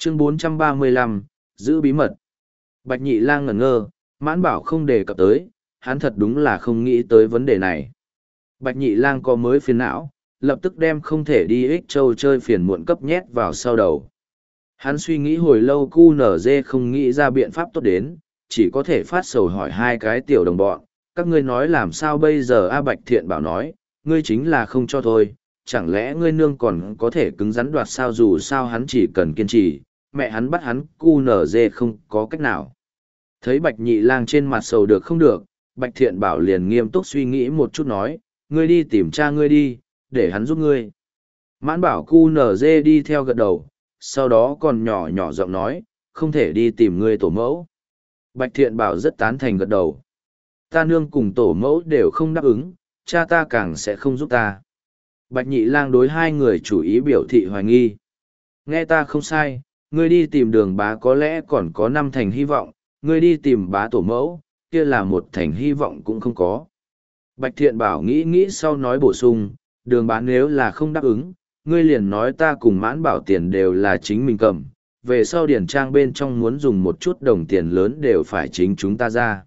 Chương 435, giữ bí mật. Bạch Nhị Lang ngẩn ngơ, Mãn Bảo không đề cập tới, hắn thật đúng là không nghĩ tới vấn đề này. Bạch Nhị Lang có mới phiền não, lập tức đem không thể đi Ích Châu chơi phiền muộn cấp nhét vào sau đầu. Hắn suy nghĩ hồi lâu QNZ không nghĩ ra biện pháp tốt đến, chỉ có thể phát sầu hỏi hai cái tiểu đồng bọn, các ngươi nói làm sao bây giờ. A Bạch Thiện Bảo nói, ngươi chính là không cho thôi, chẳng lẽ ngươi nương còn có thể cứng rắn đoạt sao, dù sao hắn chỉ cần kiên trì, mẹ hắn bắt hắn QNZ không có cách nào. Thấy Bạch Nhị Lang trên mặt sầu được không được, Bạch Thiện Bảo liền nghiêm túc suy nghĩ một chút nói, ngươi đi tìm cha ngươi đi, để hắn giúp ngươi. Mãn Bảo QNZ đi theo gật đầu, sau đó còn nhỏ nhỏ giọng nói, không thể đi tìm ngươi tổ mẫu. Bạch Thiện Bảo rất tán thành gật đầu. Ta nương cùng tổ mẫu đều không đáp ứng, cha ta càng sẽ không giúp ta. Bạch Nhị Lang đối hai người chủ ý biểu thị hoài nghi. Nghe ta không sai, ngươi đi tìm Đường Bá có lẽ còn có 5 thành hy vọng, ngươi đi tìm Bá tổ mẫu, kia là 1 thành hy vọng cũng không có. Bạch Thiện Bảo nghĩ nghĩ sau nói bổ sung, Đường Bá nếu là không đáp ứng, ngươi liền nói ta cùng Mãn Bảo tiền đều là chính mình cầm, về sau điển trang bên trong muốn dùng một chút đồng tiền lớn đều phải chính chúng ta ra.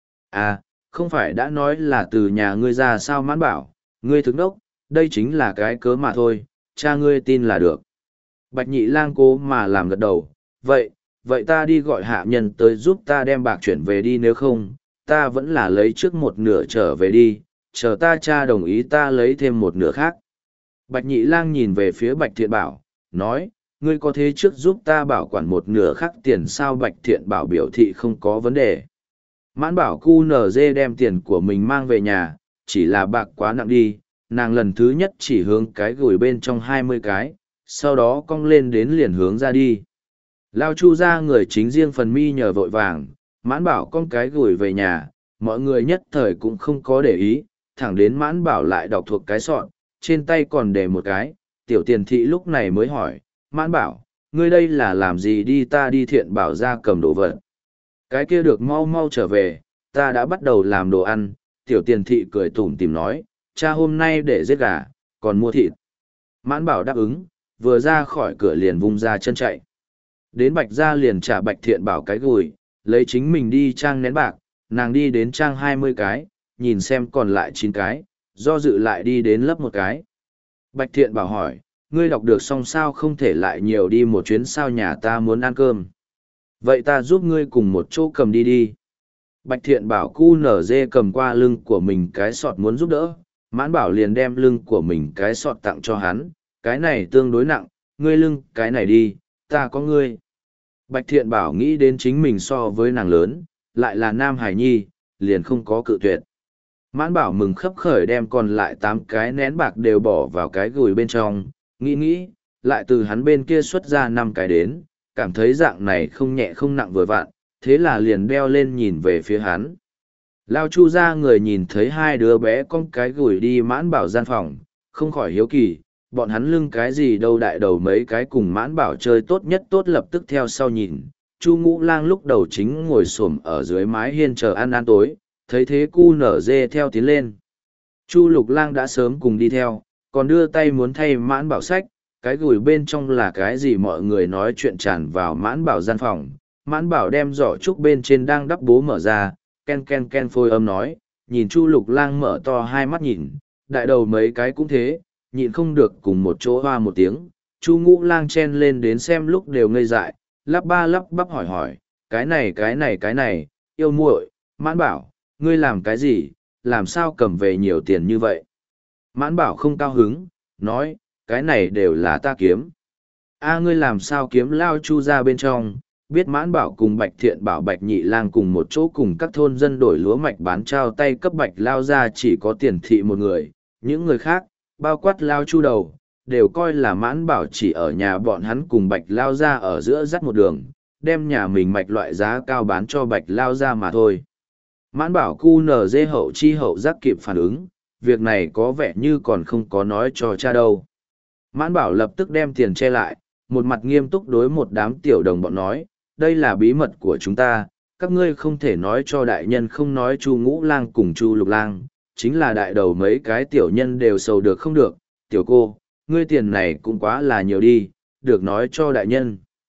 À, không phải đã nói là từ nhà ngươi ra sao. Mãn Bảo, ngươi thức đốc, đây chính là cái cớ mà thôi, cha ngươi tin là được. Bạch Nhị Lang cố mà làm gật đầu, vậy ta đi gọi hạ nhân tới giúp ta đem bạc chuyển về đi, nếu không, ta vẫn là lấy trước 1/2 trở về đi, chờ ta cha đồng ý ta lấy thêm 1/2 khác. Bạch Nhị Lang nhìn về phía Bạch Thiện Bảo, nói, ngươi có thế trước giúp ta bảo quản 1/2 khác tiền sao? Bạch Thiện Bảo biểu thị không có vấn đề. Mãn Bảo QNZ đem tiền của mình mang về nhà, chỉ là bạc quá nặng đi, nàng lần thứ nhất chỉ hướng cái gửi bên trong 20 cái, sau đó cong lên đến liền hướng ra đi. Lao Chu ra người chính riêng phần mi nhờ vội vàng, Mãn Bảo con cái gửi về nhà, mọi người nhất thời cũng không có để ý, thẳng đến Mãn Bảo lại đọc thuộc cái sọn, trên tay còn để một cái, tiểu tiền thị lúc này mới hỏi, Mãn Bảo, ngươi đây là làm gì đi? Ta đi Thiện Bảo ra cầm đồ vật. Cái kia được mau mau trở về, ta đã bắt đầu làm đồ ăn. Tiểu tiền thị cười tủm tỉm nói, cha hôm nay để giết gà, còn mua thịt. Mãn Bảo đáp ứng, vừa ra khỏi cửa liền vung ra chân chạy. Đến Bạch gia liền trả Bạch Thiện Bảo cái gùi, lấy chính mình đi trang nén bạc, nàng đi đến trang 20 cái, nhìn xem còn lại 9 cái, do dự lại đi đến lấp 1 cái. Bạch Thiện Bảo hỏi, ngươi đọc được xong sao, không thể lại nhiều đi một chuyến sao, nhà ta muốn ăn cơm. Vậy ta giúp ngươi cùng một chỗ cầm đi đi. Bạch Thiện Bảo QNZ cầm qua lưng của mình cái sọt muốn giúp đỡ, Mãn Bảo liền đem lưng của mình cái sọt tặng cho hắn, cái này tương đối nặng, ngươi lưng cái này đi, ta có ngươi. Bạch Thiện Bảo nghĩ đến chính mình so với nàng lớn, lại là nam hải nhi, liền không có cự tuyệt. Mãn Bảo mừng khấp khởi đem còn lại 8 cái nén bạc đều bỏ vào cái gùi bên trong, nghĩ, lại từ hắn bên kia xuất ra 5 cái đến, cảm thấy dạng này không nhẹ không nặng vừa vặn, thế là liền đeo lên nhìn về phía hắn. Lao Chu ra người nhìn thấy hai đứa bé con cái gùi đi Mãn Bảo gian phòng, không khỏi hiếu kỳ, bọn hắn lưng cái gì đâu, đại đầu mấy cái cùng Mãn Bảo chơi tốt nhất tốt lập tức theo sau nhìn. Chu Ngũ Lang lúc đầu chính ngồi xổm ở dưới mái hiên chờ ăn tối, thấy thế cu nở dê theo tiến lên. Chu Lục Lang đã sớm cùng đi theo, còn đưa tay muốn thay Mãn Bảo sách, cái gùi bên trong là cái gì mọi người nói chuyện tràn vào Mãn Bảo gian phòng. Mãn Bảo đem giỏ trúc bên trên đang đắp bố mở ra, ken ken ken phôi âm nói, nhìn Chu Lục Lang mở to hai mắt nhìn, đại đầu mấy cái cũng thế, nhịn không được cùng một chỗ hoa một tiếng. Chu Ngũ Lang chen lên đến xem lúc đều ngây dại, lắp ba lắp bắp hỏi, cái này, yêu muội, Mãn Bảo, ngươi làm cái gì, làm sao cầm về nhiều tiền như vậy? Mãn Bảo không cao hứng, nói, cái này đều là ta kiếm. A ngươi làm sao kiếm? Lao Chu ra bên trong, biết Mãn Bảo cùng Bạch Thiện Bảo Bạch Nhị Lang cùng một chỗ cùng các thôn dân đổi lúa mạch bán trao tay cấp Bạch Lao ra chỉ có tiền thị một người, những người khác, bao quát Lao Chu đầu, đều coi là Mãn Bảo chỉ ở nhà bọn hắn cùng Bạch Lao ra ở giữa dắt một đường, đem nhà mình mạch loại giá cao bán cho Bạch Lao ra mà thôi. Mãn Bảo QNZ hậu chi hậu giác kịp phản ứng, việc này có vẻ như còn không có nói cho cha đâu. Mãn Bảo lập tức đem tiền che lại, một mặt nghiêm túc đối một đám tiểu đồng bọn nói, đây là bí mật của chúng ta, các ngươi không thể nói cho đại nhân, không nói. Chu Ngũ Lang cùng Chu Lục Lang, chính là đại đầu mấy cái tiểu nhân đều sầu được không được, tiểu cô, ngươi tiền này cũng quá là nhiều đi, được nói cho đại nhân.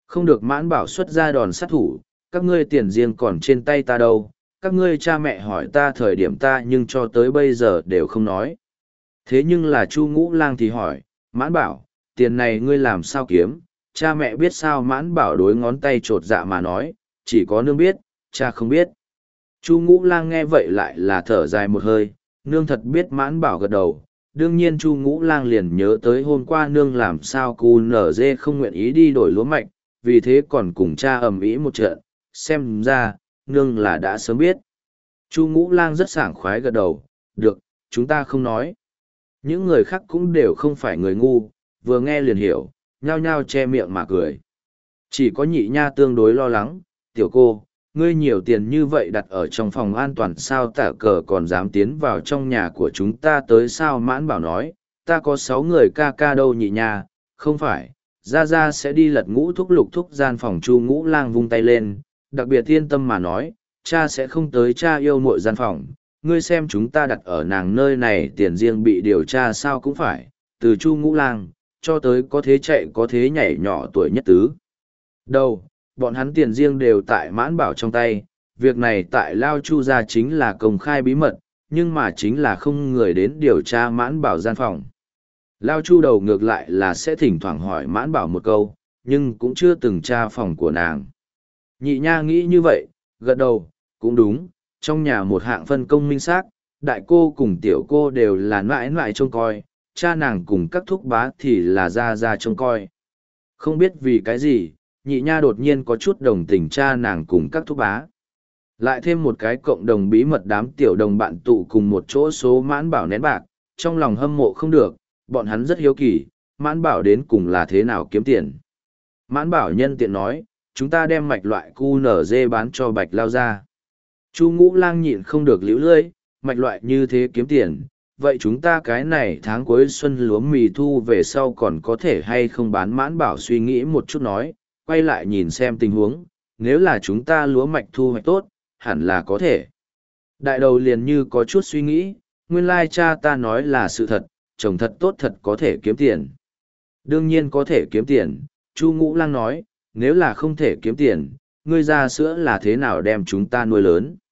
Không được Mãn Bảo xuất ra đòn sát thủ, các ngươi tiền riêng còn trên tay ta đâu, các ngươi cha mẹ hỏi ta thời điểm ta nhưng cho tới bây giờ đều không nói. Thế nhưng là Chu Ngũ Lang thì hỏi, Mãn Bảo, tiền này ngươi làm sao kiếm, cha mẹ biết sao? Mãn Bảo đối ngón tay trột dạ mà nói, chỉ có nương biết, cha không biết. Chu Ngũ Lang nghe vậy lại là thở dài một hơi, nương thật biết. Mãn Bảo gật đầu. Đương nhiên Chu Ngũ Lang liền nhớ tới hôm qua nương làm sao cu nở dê không nguyện ý đi đổi lúa mạch, vì thế còn cùng cha ầm ĩ một trận, xem ra, nương là đã sớm biết. Chu Ngũ Lang rất sảng khoái gật đầu, được, chúng ta không nói. Những người khác cũng đều không phải người ngu, vừa nghe liền hiểu, nhao nhao che miệng mà cười. Chỉ có Nhị Nha tương đối lo lắng, tiểu cô, ngươi nhiều tiền như vậy đặt ở trong phòng an toàn sao? Tả cờ còn dám tiến vào trong nhà của chúng ta tới sao? Mãn Bảo nói, ta có 6 người ca ca đâu Nhị Nha, không phải, ra sẽ đi lật ngũ thúc lục thúc gian phòng. Chu Ngũ Lang vung tay lên, đặc biệt yên tâm mà nói, cha sẽ không tới cha yêu muội gian phòng, ngươi xem chúng ta đặt ở nàng nơi này tiền riêng bị điều tra sao cũng phải, từ Chu Ngũ Lang, cho tới có thế chạy có thế nhảy nhỏ tuổi nhất tứ. Đâu, bọn hắn tiền riêng đều tại Mãn Bảo trong tay, việc này tại Lao Chu gia chính là công khai bí mật, nhưng mà chính là không người đến điều tra Mãn Bảo gian phòng. Lao Chu đầu ngược lại là sẽ thỉnh thoảng hỏi Mãn Bảo một câu, nhưng cũng chưa từng tra phòng của nàng. Nhị Nha nghĩ như vậy, gật đầu, cũng đúng, trong nhà một hạng phân công minh xác, đại cô cùng tiểu cô đều là mãi mãi trông coi, cha nàng cùng các thúc bá thì là ra trông coi. Không biết vì cái gì, Nhị Nha đột nhiên có chút đồng tình cha nàng cùng các thúc bá. Lại thêm một cái cộng đồng bí mật đám tiểu đồng bạn tụ cùng một chỗ số Mãn Bảo nén bạc, trong lòng hâm mộ không được, bọn hắn rất hiếu kỳ, Mãn Bảo đến cùng là thế nào kiếm tiền. Mãn Bảo nhân tiện nói, chúng ta đem mạch loại QNZ bán cho Bạch Lao ra. Chu Ngũ Lang nhịn không được liễu lưỡi, mạch loại như thế kiếm tiền, vậy chúng ta cái này tháng cuối xuân lúa mì thu về sau còn có thể hay không bán? Mãn Bảo suy nghĩ một chút nói, quay lại nhìn xem tình huống, nếu là chúng ta lúa mạch thu hoạch tốt, hẳn là có thể. Đại đầu liền như có chút suy nghĩ, nguyên lai cha ta nói là sự thật, trồng thật tốt thật có thể kiếm tiền. Đương nhiên có thể kiếm tiền, Chu Ngũ Lang nói, nếu là không thể kiếm tiền, ngươi ra sữa là thế nào đem chúng ta nuôi lớn?